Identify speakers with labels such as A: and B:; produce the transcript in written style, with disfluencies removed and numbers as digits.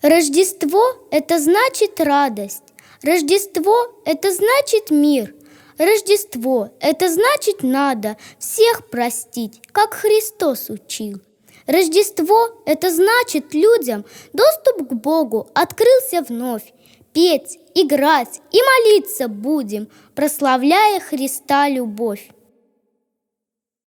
A: Рождество – это значит радость. Рождество – это значит мир. Рождество – это значит надо всех простить, как Христос учил. Рождество – это значит людям доступ к Богу открылся вновь. Петь, играть и молиться будем, прославляя Христа любовь.